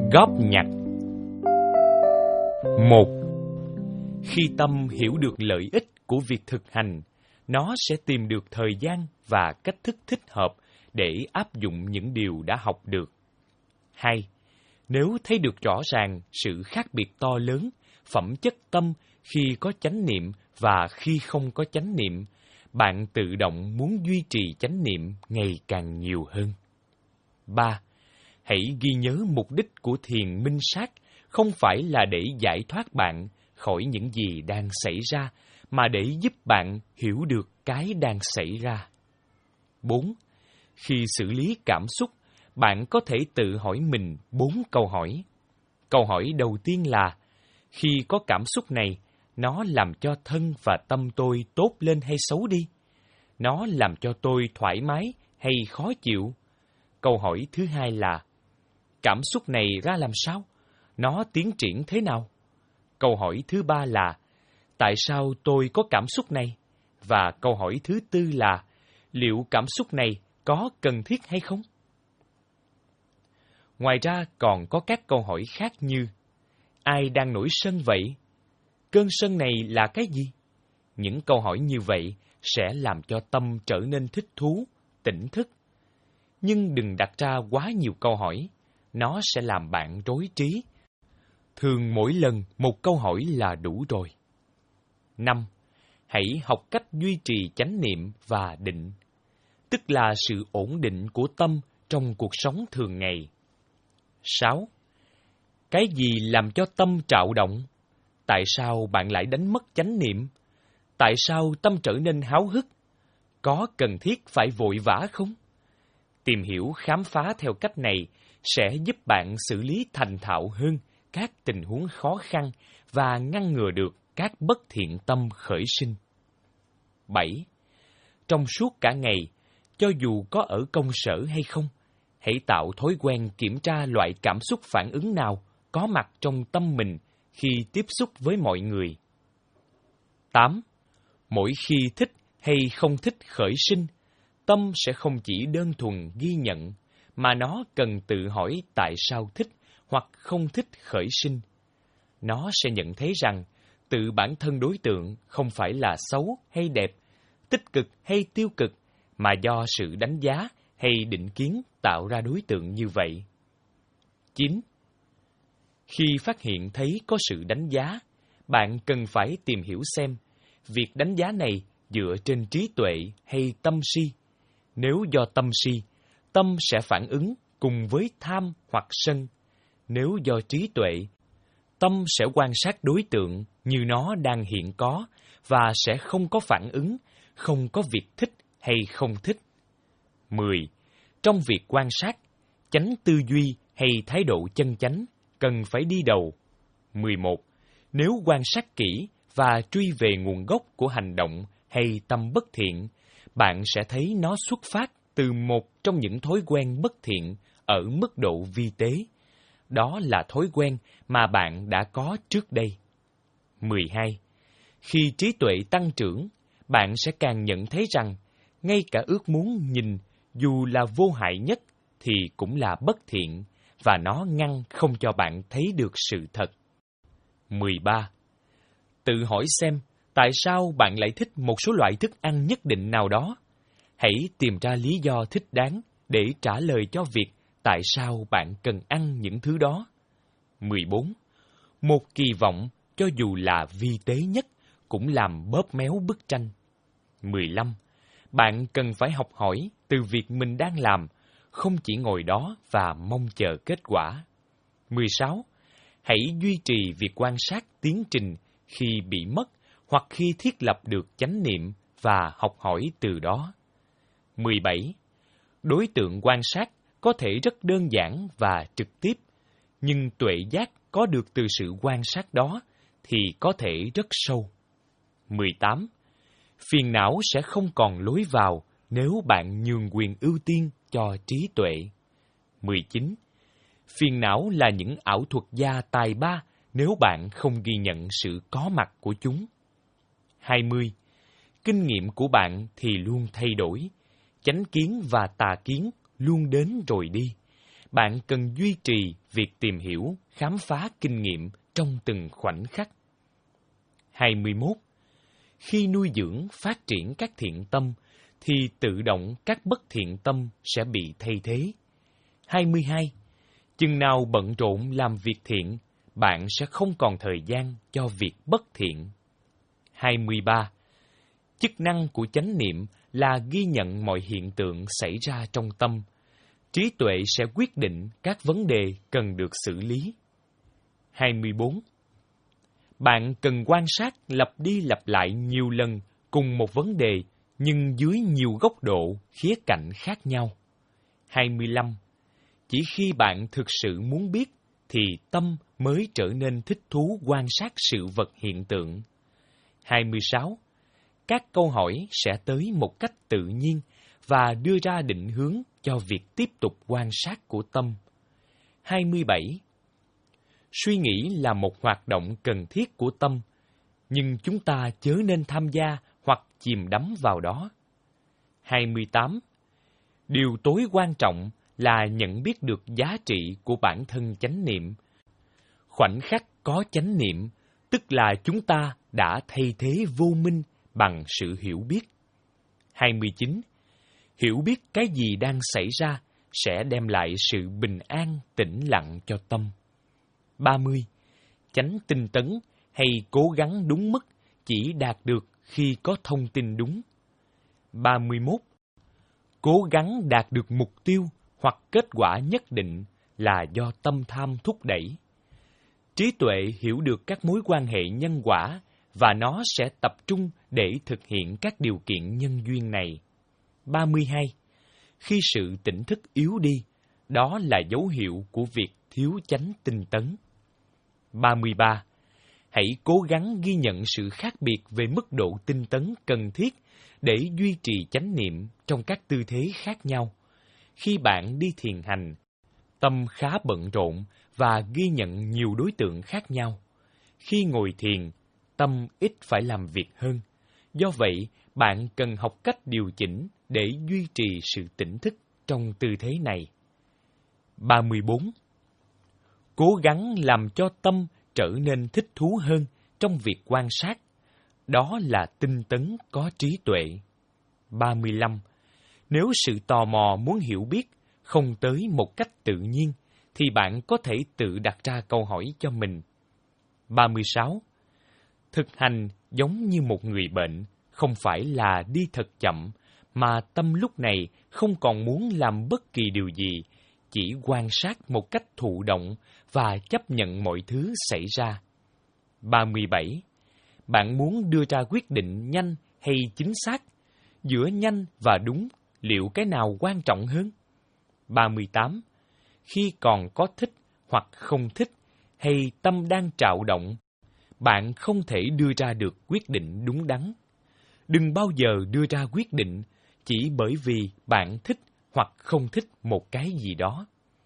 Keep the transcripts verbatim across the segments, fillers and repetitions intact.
Góp nhặt. Một. Khi tâm hiểu được lợi ích của việc thực hành, nó sẽ tìm được thời gian và cách thức thích hợp để áp dụng những điều đã học được. Hai. Nếu thấy được rõ ràng sự khác biệt to lớn, phẩm chất tâm khi có chánh niệm và khi không có chánh niệm, bạn tự động muốn duy trì chánh niệm ngày càng nhiều hơn. Ba. Hãy ghi nhớ mục đích của thiền minh sát không phải là để giải thoát bạn khỏi những gì đang xảy ra, mà để giúp bạn hiểu được cái đang xảy ra. Bốn. Khi xử lý cảm xúc, bạn có thể tự hỏi mình bốn câu hỏi. Câu hỏi đầu tiên là, khi có cảm xúc này, nó làm cho thân và tâm tôi tốt lên hay xấu đi? Nó làm cho tôi thoải mái hay khó chịu? Câu hỏi thứ hai là, cảm xúc này ra làm sao? Nó tiến triển thế nào? Câu hỏi thứ ba là, tại sao tôi có cảm xúc này? Và câu hỏi thứ tư là, liệu cảm xúc này có cần thiết hay không? Ngoài ra còn có các câu hỏi khác như, ai đang nổi sân vậy? Cơn sân này là cái gì? Những câu hỏi như vậy sẽ làm cho tâm trở nên thích thú, tỉnh thức. Nhưng đừng đặt ra quá nhiều câu hỏi, nó sẽ làm bạn rối trí. Thường mỗi lần một câu hỏi là đủ rồi. Năm. Hãy học cách duy trì chánh niệm và định, tức là sự ổn định của tâm trong cuộc sống thường ngày. Sáu. Cái gì làm cho tâm trạo động? Tại sao bạn lại đánh mất chánh niệm? Tại sao tâm trở nên háo hức? Có cần thiết phải vội vã không? Tìm hiểu khám phá theo cách này sẽ giúp bạn xử lý thành thạo hơn các tình huống khó khăn và ngăn ngừa được các bất thiện tâm khởi sinh. Bảy. Trong suốt cả ngày, cho dù có ở công sở hay không, hãy tạo thói quen kiểm tra loại cảm xúc phản ứng nào có mặt trong tâm mình khi tiếp xúc với mọi người. Tám. Mỗi khi thích hay không thích khởi sinh, tâm sẽ không chỉ đơn thuần ghi nhận, mà nó cần tự hỏi tại sao thích hoặc không thích khởi sinh. Nó sẽ nhận thấy rằng tự bản thân đối tượng không phải là xấu hay đẹp, tích cực hay tiêu cực, mà do sự đánh giá hay định kiến tạo ra đối tượng như vậy. Chín. Khi phát hiện thấy có sự đánh giá, bạn cần phải tìm hiểu xem việc đánh giá này dựa trên trí tuệ hay tâm si. Nếu do tâm si, tâm sẽ phản ứng cùng với tham hoặc sân. Nếu do trí tuệ, tâm sẽ quan sát đối tượng như nó đang hiện có và sẽ không có phản ứng, không có việc thích hay không thích. Mười. Trong việc quan sát, chánh tư duy hay thái độ chân chánh cần phải đi đầu. Mười một. Nếu quan sát kỹ và truy về nguồn gốc của hành động hay tâm bất thiện, bạn sẽ thấy nó xuất phát từ một trong những thói quen bất thiện ở mức độ vi tế. Đó là thói quen mà bạn đã có trước đây. Mười hai. Khi trí tuệ tăng trưởng, bạn sẽ càng nhận thấy rằng, ngay cả ước muốn nhìn dù là vô hại nhất thì cũng là bất thiện, và nó ngăn không cho bạn thấy được sự thật. Mười ba. Tự hỏi xem, tại sao bạn lại thích một số loại thức ăn nhất định nào đó? Hãy tìm ra lý do thích đáng để trả lời cho việc tại sao bạn cần ăn những thứ đó. Mười bốn. Một kỳ vọng, cho dù là vi tế nhất, cũng làm bóp méo bức tranh. Mười lăm. Bạn cần phải học hỏi từ việc mình đang làm, không chỉ ngồi đó và mong chờ kết quả. Mười sáu. Hãy duy trì việc quan sát tiến trình khi bị mất hoặc khi thiết lập được chánh niệm và học hỏi từ đó. Mười bảy. Đối tượng quan sát có thể rất đơn giản và trực tiếp, nhưng tuệ giác có được từ sự quan sát đó thì có thể rất sâu. Mười tám. Phiền não sẽ không còn lối vào nếu bạn nhường quyền ưu tiên cho trí tuệ. Mười chín. Phiền não là những ảo thuật gia tài ba nếu bạn không ghi nhận sự có mặt của chúng. Hai mươi. Kinh nghiệm của bạn thì luôn thay đổi. Chánh kiến và tà kiến luôn đến rồi đi. bạn cần duy trì việc tìm hiểu, khám phá kinh nghiệm trong từng khoảnh khắc. hai mươi mốt. Khi nuôi dưỡng, phát triển các thiện tâm, thì tự động các bất thiện tâm sẽ bị thay thế. hai mươi hai. Chừng nào bận rộn làm việc thiện, bạn sẽ không còn thời gian cho việc bất thiện. hai mươi ba. Chức năng của chánh niệm là ghi nhận mọi hiện tượng xảy ra trong tâm. Trí tuệ sẽ quyết định các vấn đề cần được xử lý. hai mươi bốn. Bạn cần quan sát lặp đi lặp lại nhiều lần cùng một vấn đề, nhưng dưới nhiều góc độ, khía cạnh khác nhau. hai mươi lăm. Chỉ khi bạn thực sự muốn biết, thì tâm mới trở nên thích thú quan sát sự vật hiện tượng. hai mươi sáu. Các câu hỏi sẽ tới một cách tự nhiên và đưa ra định hướng cho việc tiếp tục quan sát của tâm. hai mươi bảy. Suy nghĩ là một hoạt động cần thiết của tâm, nhưng chúng ta chớ nên tham gia hoặc chìm đắm vào đó. hai mươi tám. Điều tối quan trọng là nhận biết được giá trị của bản thân chánh niệm. Khoảnh khắc có chánh niệm, tức là chúng ta đã thay thế vô minh bằng sự hiểu biết. hai mươi chín. Hiểu biết cái gì đang xảy ra sẽ đem lại sự bình an, tĩnh lặng cho tâm. ba mươi. Chánh tinh tấn hay cố gắng đúng mức chỉ đạt được khi có thông tin đúng. ba mươi mốt. Cố gắng đạt được mục tiêu hoặc kết quả nhất định là do tâm tham thúc đẩy. Trí tuệ hiểu được các mối quan hệ nhân quả và nó sẽ tập trung để thực hiện các điều kiện nhân duyên này. ba mươi hai. Khi sự tỉnh thức yếu đi, đó là dấu hiệu của việc thiếu chánh tinh tấn. ba mươi ba. Hãy cố gắng ghi nhận sự khác biệt về mức độ tinh tấn cần thiết để duy trì chánh niệm trong các tư thế khác nhau. Khi bạn đi thiền hành, tâm khá bận rộn và ghi nhận nhiều đối tượng khác nhau. Khi ngồi thiền, tâm ít phải làm việc hơn. Do vậy, bạn cần học cách điều chỉnh để duy trì sự tỉnh thức trong tư thế này. ba mươi bốn. Cố gắng làm cho tâm trở nên thích thú hơn trong việc quan sát. Đó là tinh tấn có trí tuệ. ba mươi lăm. Nếu sự tò mò muốn hiểu biết không tới một cách tự nhiên, thì bạn có thể tự đặt ra câu hỏi cho mình. ba mươi sáu. Thực hành giống như một người bệnh, không phải là đi thật chậm, mà tâm lúc này không còn muốn làm bất kỳ điều gì, chỉ quan sát một cách thụ động và chấp nhận mọi thứ xảy ra. ba mươi bảy. Bạn muốn đưa ra quyết định nhanh hay chính xác? Giữa nhanh và đúng, liệu cái nào quan trọng hơn? ba mươi tám. Khi còn có thích hoặc không thích, hay tâm đang trạo động, bạn không thể đưa ra được quyết định đúng đắn. Đừng bao giờ đưa ra quyết định chỉ bởi vì bạn thích hoặc không thích một cái gì đó.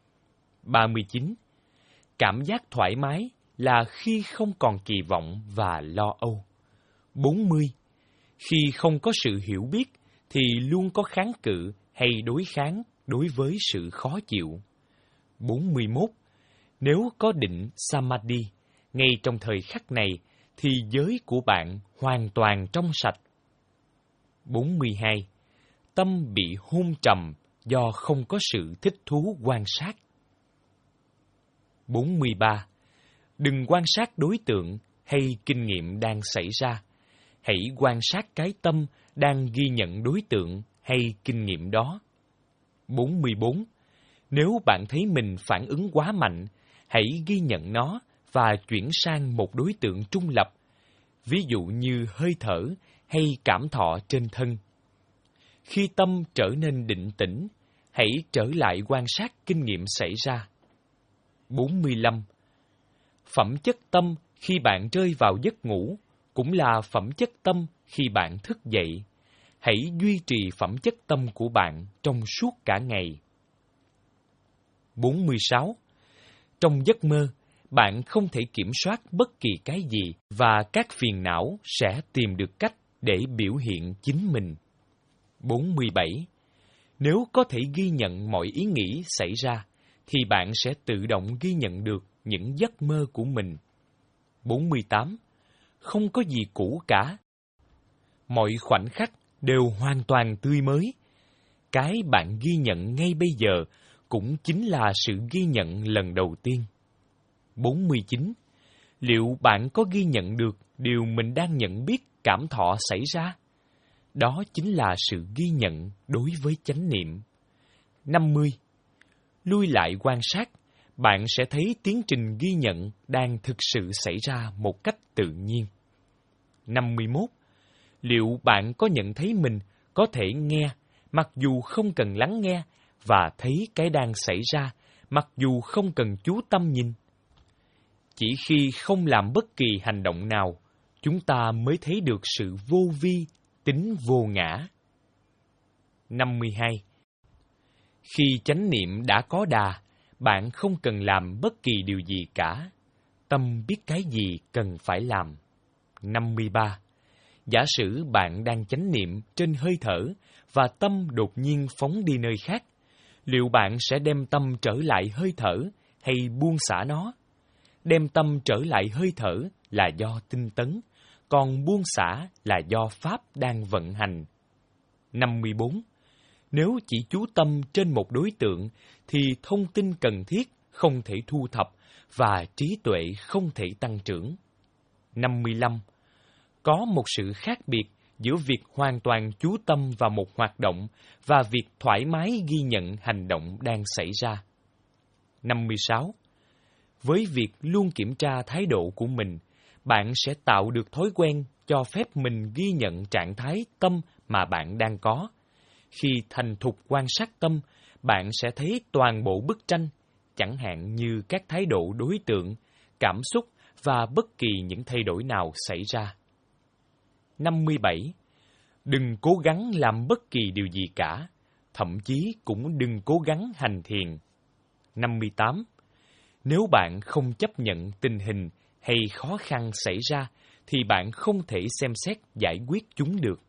ba mươi chín. Cảm giác thoải mái là khi không còn kỳ vọng và lo âu. bốn mươi. Khi không có sự hiểu biết, thì luôn có kháng cự hay đối kháng đối với sự khó chịu. bốn mươi mốt. Nếu có định Samadhi, ngay trong thời khắc này, thì giới của bạn hoàn toàn trong sạch. bốn mươi hai. Tâm bị hôn trầm do không có sự thích thú quan sát. bốn mươi ba. Đừng quan sát đối tượng hay kinh nghiệm đang xảy ra. Hãy quan sát cái tâm đang ghi nhận đối tượng hay kinh nghiệm đó. bốn mươi bốn. Nếu bạn thấy mình phản ứng quá mạnh, hãy ghi nhận nó và chuyển sang một đối tượng trung lập, ví dụ như hơi thở hay cảm thọ trên thân. Khi tâm trở nên định tĩnh, hãy trở lại quan sát kinh nghiệm xảy ra. bốn mươi lăm. Phẩm chất tâm khi bạn rơi vào giấc ngủ cũng là phẩm chất tâm khi bạn thức dậy. Hãy duy trì phẩm chất tâm của bạn trong suốt cả ngày. bốn mươi sáu. Trong giấc mơ, bạn không thể kiểm soát bất kỳ cái gì và các phiền não sẽ tìm được cách để biểu hiện chính mình. bốn mươi bảy. Nếu có thể ghi nhận mọi ý nghĩ xảy ra, thì bạn sẽ tự động ghi nhận được những giấc mơ của mình. bốn mươi tám. Không có gì cũ cả. Mọi khoảnh khắc đều hoàn toàn tươi mới. Cái bạn ghi nhận ngay bây giờ cũng chính là sự ghi nhận lần đầu tiên. bốn mươi chín. Liệu bạn có ghi nhận được điều mình đang nhận biết cảm thọ xảy ra? Đó chính là sự ghi nhận đối với chánh niệm. năm mươi. Lui lại quan sát, bạn sẽ thấy tiến trình ghi nhận đang thực sự xảy ra một cách tự nhiên. năm mươi mốt. Liệu bạn có nhận thấy mình có thể nghe, mặc dù không cần lắng nghe, và thấy cái đang xảy ra, mặc dù không cần chú tâm nhìn? Chỉ khi không làm bất kỳ hành động nào, chúng ta mới thấy được sự vô vi, tính vô ngã. năm mươi hai. Khi chánh niệm đã có đà, bạn không cần làm bất kỳ điều gì cả. Tâm biết cái gì cần phải làm. năm mươi ba. Giả sử bạn đang chánh niệm trên hơi thở và tâm đột nhiên phóng đi nơi khác, liệu bạn sẽ đem tâm trở lại hơi thở hay buông xả nó? Đem tâm trở lại hơi thở là do tinh tấn, còn buông xả là do pháp đang vận hành. năm mươi bốn. Nếu chỉ chú tâm trên một đối tượng, thì thông tin cần thiết không thể thu thập và trí tuệ không thể tăng trưởng. năm mươi lăm. Có một sự khác biệt giữa việc hoàn toàn chú tâm vào một hoạt động và việc thoải mái ghi nhận hành động đang xảy ra. năm mươi sáu. Với việc luôn kiểm tra thái độ của mình, bạn sẽ tạo được thói quen cho phép mình ghi nhận trạng thái tâm mà bạn đang có. Khi thành thục quan sát tâm, bạn sẽ thấy toàn bộ bức tranh, chẳng hạn như các thái độ đối tượng, cảm xúc và bất kỳ những thay đổi nào xảy ra. năm mươi bảy. Đừng cố gắng làm bất kỳ điều gì cả, thậm chí cũng đừng cố gắng hành thiền. năm mươi tám. Nếu bạn không chấp nhận tình hình hay khó khăn xảy ra, thì bạn không thể xem xét giải quyết chúng được.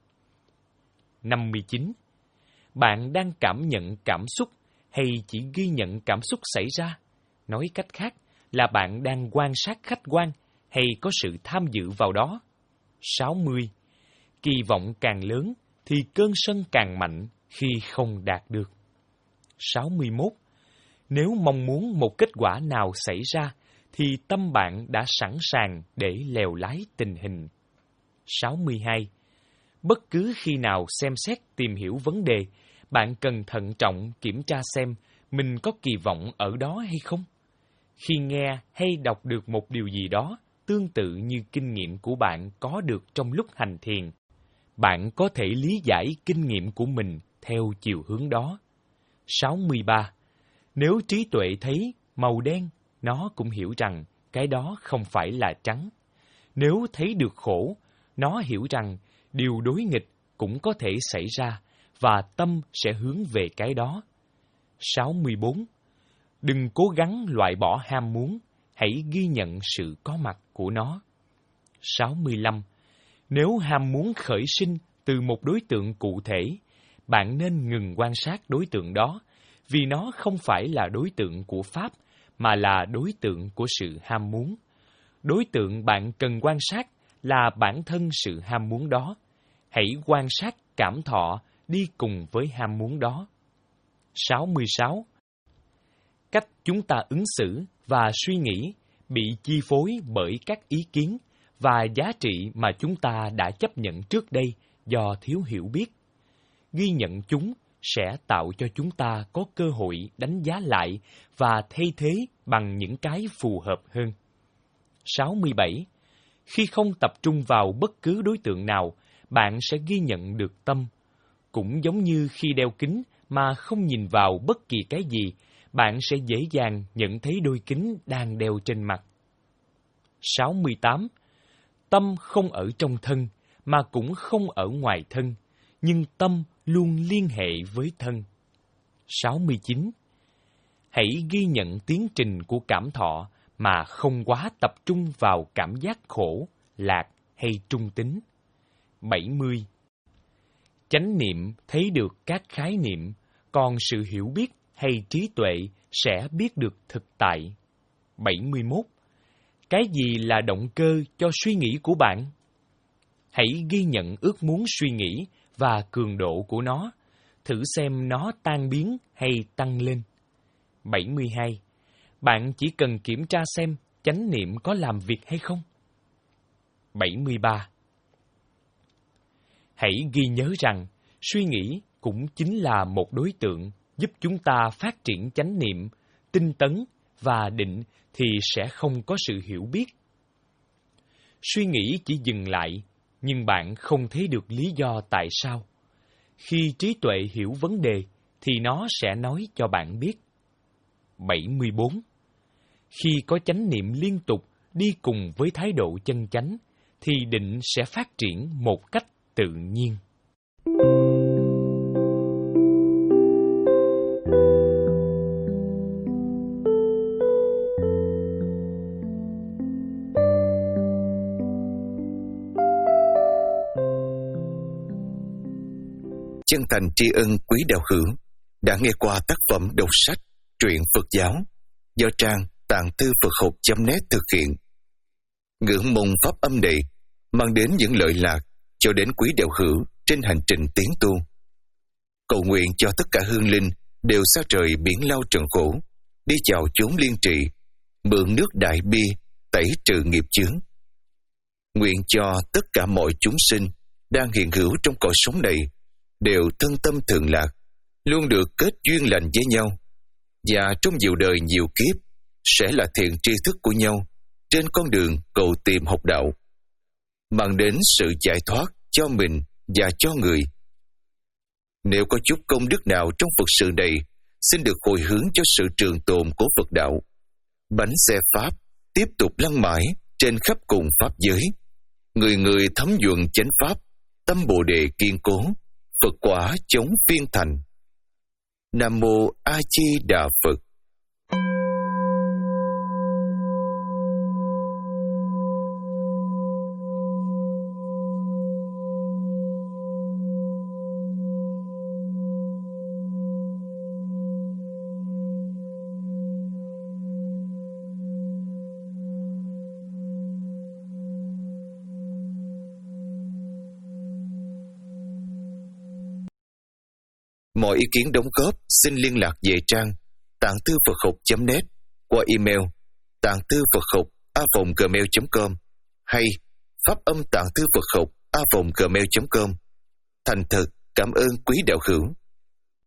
năm mươi chín. Bạn đang cảm nhận cảm xúc hay chỉ ghi nhận cảm xúc xảy ra? Nói cách khác là bạn đang quan sát khách quan hay có sự tham dự vào đó? sáu mươi. Kỳ vọng càng lớn thì cơn sân càng mạnh khi không đạt được. sáu mươi mốt. Nếu mong muốn một kết quả nào xảy ra, thì tâm bạn đã sẵn sàng để lèo lái tình hình. sáu mươi hai. Bất cứ khi nào xem xét tìm hiểu vấn đề, bạn cần thận trọng kiểm tra xem mình có kỳ vọng ở đó hay không. Khi nghe hay đọc được một điều gì đó tương tự như kinh nghiệm của bạn có được trong lúc hành thiền, bạn có thể lý giải kinh nghiệm của mình theo chiều hướng đó. sáu mươi ba. Nếu trí tuệ thấy màu đen, nó cũng hiểu rằng cái đó không phải là trắng. Nếu thấy được khổ, nó hiểu rằng điều đối nghịch cũng có thể xảy ra và tâm sẽ hướng về cái đó. sáu mươi bốn. Đừng cố gắng loại bỏ ham muốn, hãy ghi nhận sự có mặt của nó. sáu mươi lăm. Nếu ham muốn khởi sinh từ một đối tượng cụ thể, bạn nên ngừng quan sát đối tượng đó, vì nó không phải là đối tượng của Pháp, mà là đối tượng của sự ham muốn. Đối tượng bạn cần quan sát là bản thân sự ham muốn đó. Hãy quan sát cảm thọ đi cùng với ham muốn đó. sáu mươi sáu. Cách chúng ta ứng xử và suy nghĩ bị chi phối bởi các ý kiến và giá trị mà chúng ta đã chấp nhận trước đây do thiếu hiểu biết. Ghi nhận chúng sẽ tạo cho chúng ta có cơ hội đánh giá lại và thay thế bằng những cái phù hợp hơn. sáu mươi bảy. Khi không tập trung vào bất cứ đối tượng nào, bạn sẽ ghi nhận được tâm. Cũng giống như khi đeo kính mà không nhìn vào bất kỳ cái gì, bạn sẽ dễ dàng nhận thấy đôi kính đang đeo trên mặt. sáu mươi tám. Tâm không ở trong thân, mà cũng không ở ngoài thân, nhưng tâm luôn liên hệ với thân. sáu mươi chín. Hãy ghi nhận tiến trình của cảm thọ mà không quá tập trung vào cảm giác khổ, lạc hay trung tính. bảy mươi. Chánh niệm thấy được các khái niệm, còn sự hiểu biết hay trí tuệ sẽ biết được thực tại. bảy mươi mốt. Cái gì là động cơ cho suy nghĩ của bạn? Hãy ghi nhận ước muốn suy nghĩ và cường độ của nó, thử xem nó tan biến hay tăng lên. bảy mươi hai. Bạn chỉ cần kiểm tra xem chánh niệm có làm việc hay không. bảy mươi ba. Hãy ghi nhớ rằng, suy nghĩ cũng chính là một đối tượng giúp chúng ta phát triển chánh niệm, tinh tấn và định thì sẽ không có sự hiểu biết. Suy nghĩ chỉ dừng lại, nhưng bạn không thấy được lý do tại sao. Khi trí tuệ hiểu vấn đề, thì nó sẽ nói cho bạn biết. bảy mươi bốn. Khi có chánh niệm liên tục đi cùng với thái độ chân chánh, thì định sẽ phát triển một cách tự nhiên. Chân thành tri ân quý đạo hữu đã nghe qua tác phẩm đọc sách Truyện Phật giáo do trang tạng thư Phật học chấm net thực hiện. Ngưỡng mong pháp âm này mang đến những lợi lạc cho đến quý đạo hữu trên hành trình tiến tu. Cầu nguyện cho tất cả hương linh đều xa trời biển lao trần khổ, đi chào chốn liên trì, mượn nước đại bi tẩy trừ nghiệp chướng. Nguyện cho tất cả mọi chúng sinh đang hiện hữu trong cõi sống này đều thân tâm thường lạc, luôn được kết duyên lành với nhau, và trong nhiều đời nhiều kiếp sẽ là thiện tri thức của nhau trên con đường cầu tìm học đạo, mang đến sự giải thoát cho mình và cho người. Nếu có chút công đức nào trong Phật sự này, xin được hồi hướng cho sự trường tồn của Phật đạo. Bánh xe Pháp tiếp tục lăn mãi trên khắp cùng Pháp giới. Người người thấm nhuận chánh Pháp, tâm Bồ Đề kiên cố, Phật quả chống phiên thành. Nam Mô A Di Đà Phật. Mọi ý kiến đóng góp xin liên lạc về trang tạng thư Phật học chấm net qua email tạng thư Phật học a vòng gmail chấm com hay pháp âm tạng thư Phật học a vòng gmail chấm com. Thành thật cảm ơn quý đạo hữu.